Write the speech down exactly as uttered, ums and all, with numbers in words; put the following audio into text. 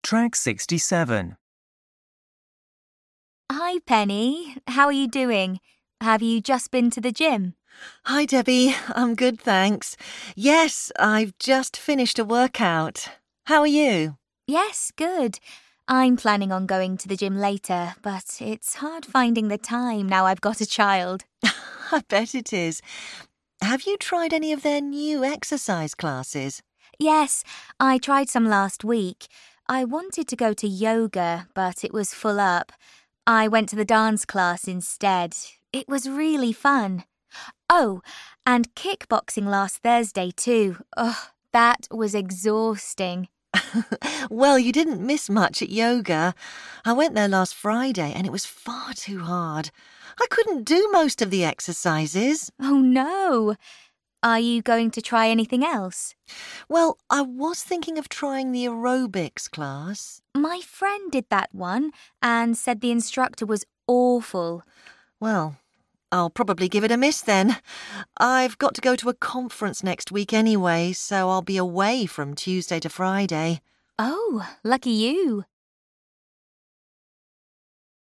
Track sixty-seven. Hi, Penny. How are you doing? Have you just been to the gym? Hi, Debbie. I'm good, thanks. Yes, I've just finished a workout. How are you? Yes, good. I'm planning on going to the gym later, but it's hard finding the time now I've got a child. I bet it is. Have you tried any of their new exercise classes? Yes, I tried some last week. I wanted to go to yoga, but it was full up. I went to the dance class instead. It was really fun. Oh, and kickboxing last Thursday too. Ugh, that was exhausting. Well, you didn't miss much at yoga. I went there last Friday and it was far too hard. I couldn't do most of the exercises. Oh no! Are you going to try anything else? Well, I was thinking of trying the aerobics class. My friend did that one and said the instructor was awful. Well, I'll probably give it a miss then. I've got to go to a conference next week anyway, so I'll be away from Tuesday to Friday. Oh, lucky you.